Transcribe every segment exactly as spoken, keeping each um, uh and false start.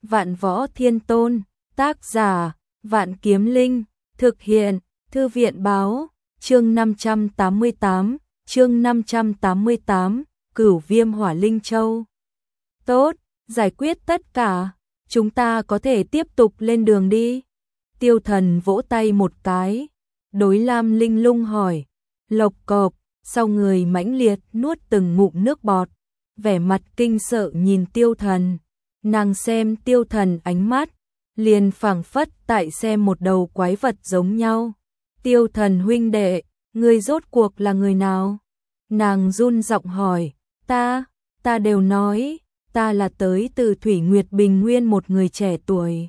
Vạn Võ Thiên Tôn, tác giả, Vạn Kiếm Linh, thực hiện, Thư viện báo, chương năm trăm tám mươi tám, chương năm trăm tám mươi tám, Cửu Viêm Hỏa Linh Châu. Tốt, giải quyết tất cả, chúng ta có thể tiếp tục lên đường đi. Tiêu Thần vỗ tay một cái, đối Lam Linh Lung hỏi, lộc cộc, sau người mãnh liệt nuốt từng ngụm nước bọt, vẻ mặt kinh sợ nhìn Tiêu Thần. Nàng xem Tiêu Thần ánh mắt, liền phảng phất tại xem một đầu quái vật giống nhau. Tiêu Thần huynh đệ, ngươi rốt cuộc là người nào? Nàng run giọng hỏi, ta, ta đều nói, ta là tới từ Thủy Nguyệt Bình Nguyên một người trẻ tuổi.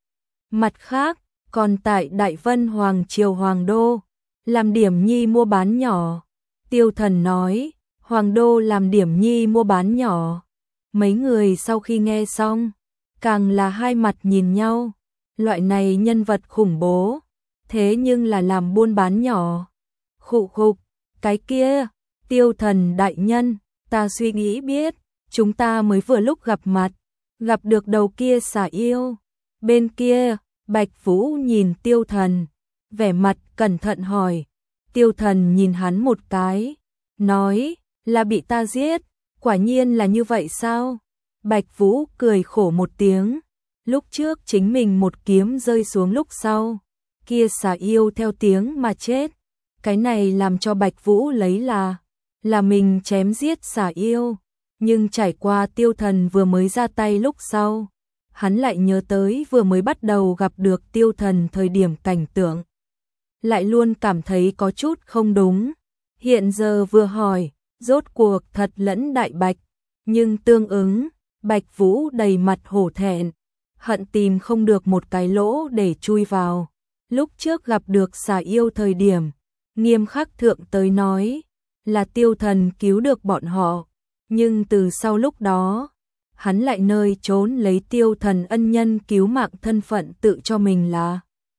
Mặt khác, còn tại Đại Vân Hoàng Triều Hoàng Đô, làm điểm nhi mua bán nhỏ. Tiêu Thần nói, Hoàng Đô làm điểm nhi mua bán nhỏ. Mấy người sau khi nghe xong, càng là hai mặt nhìn nhau, loại này nhân vật khủng bố, thế nhưng là làm buôn bán nhỏ. Khụ khục, cái kia, Tiêu Thần đại nhân, ta suy nghĩ biết, chúng ta mới vừa lúc gặp mặt, gặp được đầu kia xà yêu. Bên kia, Bạch Vũ nhìn Tiêu Thần, vẻ mặt cẩn thận hỏi. Tiêu Thần nhìn hắn một cái, nói, là bị ta giết, quả nhiên là như vậy sao? Bạch Vũ cười khổ một tiếng, lúc trước chính mình một kiếm rơi xuống lúc sau, kia xà yêu theo tiếng mà chết. Cái này làm cho Bạch Vũ lấy là, là mình chém giết xà yêu, nhưng trải qua Tiêu Thần vừa mới ra tay lúc sau, hắn lại nhớ tới vừa mới bắt đầu gặp được Tiêu Thần thời điểm cảnh tượng, lại luôn cảm thấy có chút không đúng. Hiện giờ vừa hỏi, rốt cuộc thật lẫn đại bạch, nhưng tương ứng, Bạch Vũ đầy mặt hổ thẹn, hận tìm không được một cái lỗ để chui vào. Lúc trước gặp được xà yêu thời điểm, nghiêm khắc thượng tới nói, là Tiêu Thần cứu được bọn họ, nhưng từ sau lúc đó, hắn lại nơi trốn lấy Tiêu Thần ân nhân cứu mạng thân phận tự cho mình là.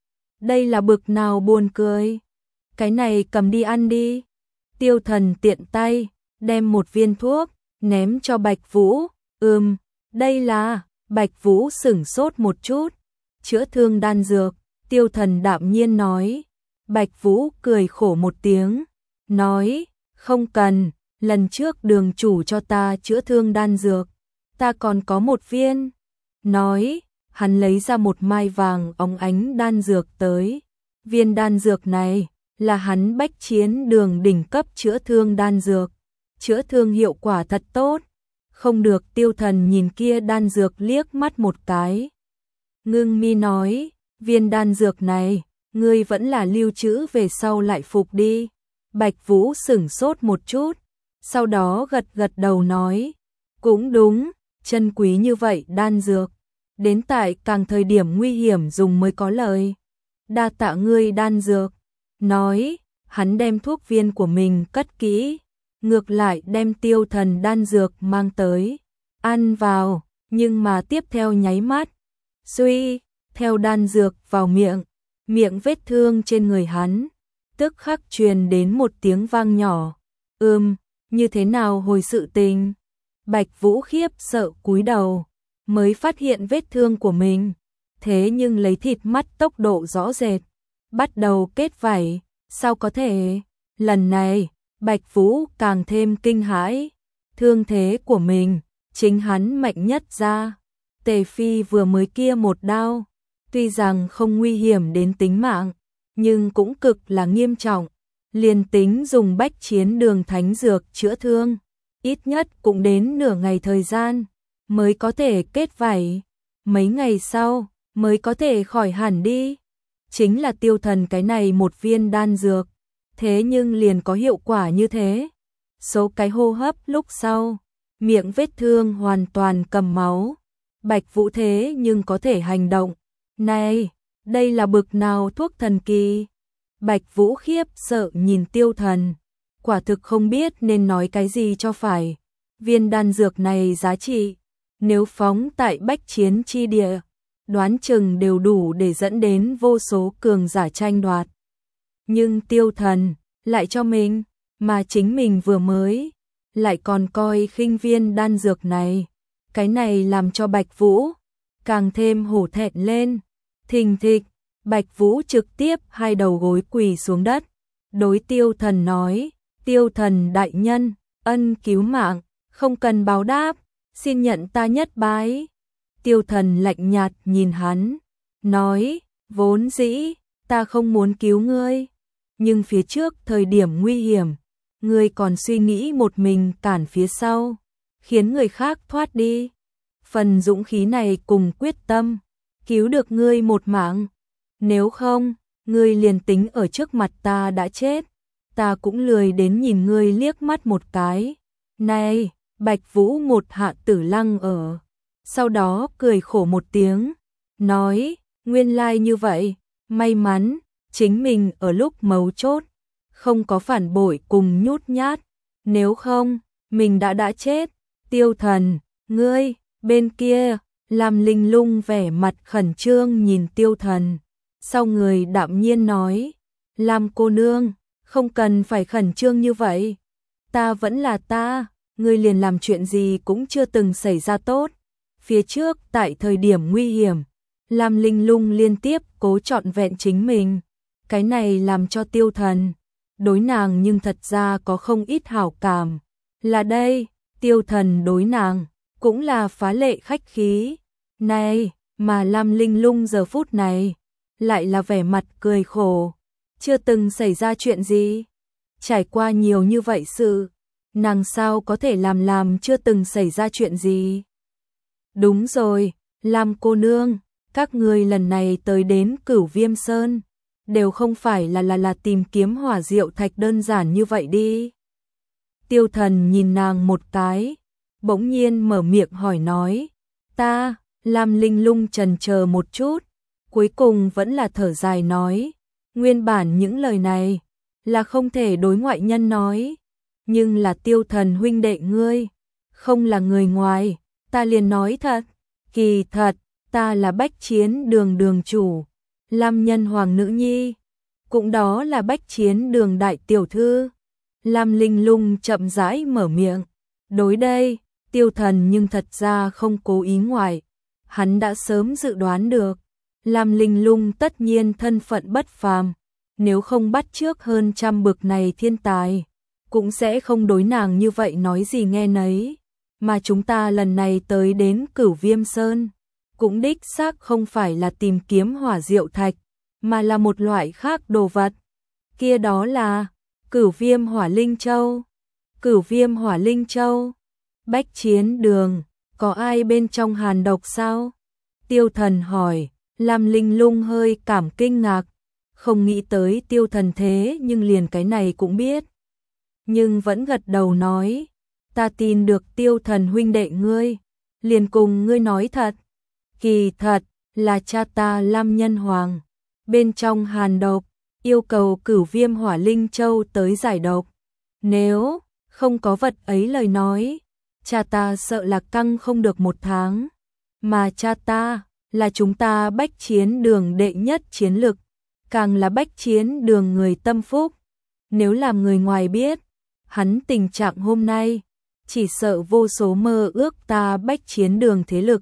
Đây là bực nào buồn cười. Cái này cầm đi ăn đi. Tiêu Thần tiện tay, đem một viên thuốc, ném cho Bạch Vũ. Ừm, đây là, Bạch Vũ sửng sốt một chút. Chữa thương đan dược, Tiêu Thần đạm nhiên nói. Bạch Vũ cười khổ một tiếng, nói, không cần, lần trước đường chủ cho ta chữa thương đan dược, ta còn có một viên. Nói, hắn lấy ra một mai vàng óng ánh đan dược tới. Viên đan dược này là hắn bách chiến đường đỉnh cấp chữa thương đan dược. Chữa thương hiệu quả thật tốt. Không được. Tiêu Thần nhìn kia đan dược liếc mắt một cái. Ngưng mi nói, viên đan dược này, ngươi vẫn là lưu trữ về sau lại phục đi. Bạch Vũ sửng sốt một chút, sau đó gật gật đầu nói, cũng đúng, chân quý như vậy đan dược, đến tại càng thời điểm nguy hiểm dùng mới có lời. Đa tạ ngươi đan dược. Nói, hắn đem thuốc viên của mình cất kỹ, ngược lại đem Tiêu Thần đan dược mang tới, ăn vào, nhưng mà tiếp theo nháy mắt, suy, theo đan dược vào miệng, miệng vết thương trên người hắn, tức khắc truyền đến một tiếng vang nhỏ. Ừm, như thế nào hồi sự tình? Bạch Vũ khiếp sợ cúi đầu, mới phát hiện vết thương của mình, thế nhưng lấy thịt mắt tốc độ rõ rệt, bắt đầu kết vảy, sao có thể? Lần này, Bạch Vũ càng thêm kinh hãi, thương thế của mình, chính hắn mạnh nhất ra. Tề Phi vừa mới kia một đao, tuy rằng không nguy hiểm đến tính mạng, nhưng cũng cực là nghiêm trọng, liền tính dùng bách chiến đường thánh dược chữa thương, ít nhất cũng đến nửa ngày thời gian, mới có thể kết vảy, mấy ngày sau, mới có thể khỏi hẳn đi. Chính là Tiêu Thần cái này một viên đan dược, thế nhưng liền có hiệu quả như thế. Số cái hô hấp lúc sau, miệng vết thương hoàn toàn cầm máu. Bạch Vũ thế nhưng có thể hành động. Này, đây là bực nào thuốc thần kỳ? Bạch Vũ khiếp sợ nhìn Tiêu Thần, quả thực không biết nên nói cái gì cho phải. Viên đan dược này giá trị, nếu phóng tại bách chiến chi địa, đoán chừng đều đủ để dẫn đến vô số cường giả tranh đoạt. Nhưng Tiêu Thần lại cho mình, mà chính mình vừa mới lại còn coi khinh viên đan dược này, cái này làm cho Bạch Vũ càng thêm hổ thẹn lên. Thình thịch, Bạch Vũ trực tiếp hai đầu gối quỳ xuống đất, đối Tiêu Thần nói, Tiêu Thần đại nhân, ân cứu mạng, không cần báo đáp, xin nhận ta nhất bái. Tiêu Thần lạnh nhạt nhìn hắn, nói, vốn dĩ, ta không muốn cứu ngươi, nhưng phía trước thời điểm nguy hiểm, ngươi còn suy nghĩ một mình cản phía sau, khiến người khác thoát đi. Phần dũng khí này cùng quyết tâm, cứu được ngươi một mạng. Nếu không, ngươi liền tính ở trước mặt ta đã chết, ta cũng lười đến nhìn ngươi liếc mắt một cái. Này, Bạch Vũ một hạ Tử Lăng ở. Sau đó cười khổ một tiếng, nói, nguyên lai như vậy, may mắn, chính mình ở lúc mấu chốt, không có phản bội cùng nhút nhát, nếu không, mình đã đã chết. Tiêu Thần, ngươi, bên kia, Lam Linh Lung vẻ mặt khẩn trương nhìn Tiêu Thần, sau người đạm nhiên nói, Lam cô nương, không cần phải khẩn trương như vậy, ta vẫn là ta, ngươi liền làm chuyện gì cũng chưa từng xảy ra tốt. Phía trước tại thời điểm nguy hiểm, Lam Linh Lung liên tiếp cố trọn vẹn chính mình, cái này làm cho Tiêu Thần đối nàng nhưng thật ra có không ít hảo cảm. Là đây, Tiêu Thần đối nàng cũng là phá lệ khách khí. Này, mà Lam Linh Lung giờ phút này lại là vẻ mặt cười khổ, chưa từng xảy ra chuyện gì, trải qua nhiều như vậy sự, nàng sao có thể làm làm chưa từng xảy ra chuyện gì. Đúng rồi, Lam cô nương, các người lần này tới đến Cửu Viêm Sơn, đều không phải là là là tìm kiếm hỏa diệu thạch đơn giản như vậy đi. Tiêu Thần nhìn nàng một cái, bỗng nhiên mở miệng hỏi nói, ta, Lam Linh Lung chần chờ một chút, cuối cùng vẫn là thở dài nói, nguyên bản những lời này là không thể đối ngoại nhân nói, nhưng là Tiêu Thần huynh đệ ngươi, không là người ngoài, ta liền nói thật, kỳ thật, ta là Bách Chiến Đường đường chủ, Lam Nhân Hoàng nữ nhi, cũng đó là Bách Chiến Đường đại tiểu thư. Lam Linh Lung chậm rãi mở miệng, đối đây, Tiêu Thần nhưng thật ra không cố ý ngoại, hắn đã sớm dự đoán được, Lam Linh Lung tất nhiên thân phận bất phàm, nếu không bắt trước hơn trăm bực này thiên tài, cũng sẽ không đối nàng như vậy nói gì nghe nấy, mà chúng ta lần này tới đến Cửu Viêm Sơn, cũng đích xác không phải là tìm kiếm hỏa diệu thạch, mà là một loại khác đồ vật, kia đó là Cửu Viêm Hỏa Linh Châu. Cửu Viêm Hỏa Linh Châu, Bách Chiến Đường, có ai bên trong hàn độc sao? Tiêu Thần hỏi. Lam Linh Lung hơi cảm kinh ngạc, không nghĩ tới Tiêu Thần thế nhưng liền cái này cũng biết. Nhưng vẫn gật đầu nói, ta tin được Tiêu Thần huynh đệ ngươi, liền cùng ngươi nói thật. Kỳ thật, là cha ta Lam Nhân Hoàng, bên trong hàn độc, yêu cầu Cửu Viêm Hỏa Linh Châu tới giải độc. Nếu không có vật ấy lời nói, cha ta sợ là căng không được một tháng. Mà cha ta là chúng ta Bách Chiến Đường đệ nhất chiến lực, càng là Bách Chiến Đường người tâm phúc. Nếu làm người ngoài biết, hắn tình trạng hôm nay, chỉ sợ vô số mơ ước ta Bách Chiến Đường thế lực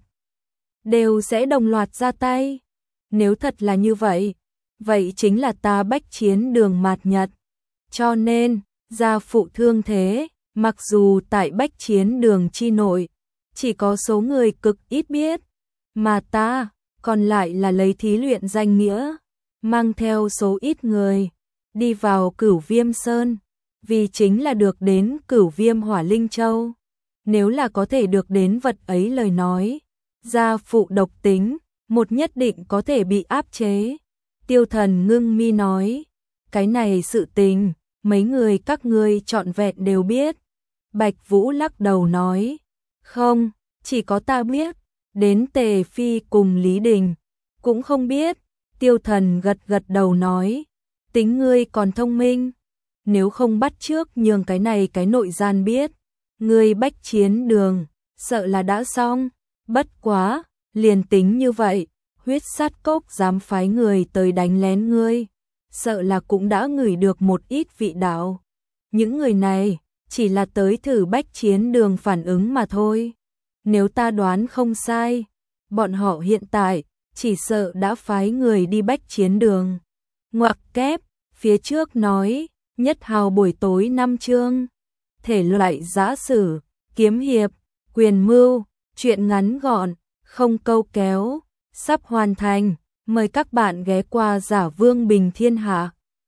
đều sẽ đồng loạt ra tay. Nếu thật là như vậy, vậy chính là ta Bách Chiến Đường mạt nhật. Cho nên, gia phụ thương thế, mặc dù tại Bách Chiến Đường chi nội, chỉ có số người cực ít biết, mà ta còn lại là lấy thí luyện danh nghĩa, mang theo số ít người, đi vào Cửu Viêm Sơn, vì chính là được đến Cửu Viêm Hỏa Linh Châu. Nếu là có thể được đến vật ấy lời nói, gia phụ độc tính, một nhất định có thể bị áp chế. Tiêu Thần ngưng mi nói, cái này sự tình, mấy người các ngươi trọn vẹn đều biết. Bạch Vũ lắc đầu nói, không, chỉ có ta biết, đến Tề Phi cùng Lý Đình, cũng không biết. Tiêu Thần gật gật đầu nói, tính ngươi còn thông minh, nếu không bắt trước nhường cái này cái nội gian biết, ngươi Bách Chiến Đường, sợ là đã xong. Bất quá, liền tính như vậy, huyết sát cốc dám phái người tới đánh lén ngươi, sợ là cũng đã ngửi được một ít vị đạo. Những người này, chỉ là tới thử Bách Chiến Đường phản ứng mà thôi. Nếu ta đoán không sai, bọn họ hiện tại chỉ sợ đã phái người đi bách chiến đường. Ngoặc kép, phía trước nói, nhất hào buổi tối năm chương. Thể loại giã sử, kiếm hiệp, quyền mưu, truyện ngắn gọn, không câu kéo, sắp hoàn thành. Mời các bạn ghé qua Giả Vương Bình Thiên Hạ.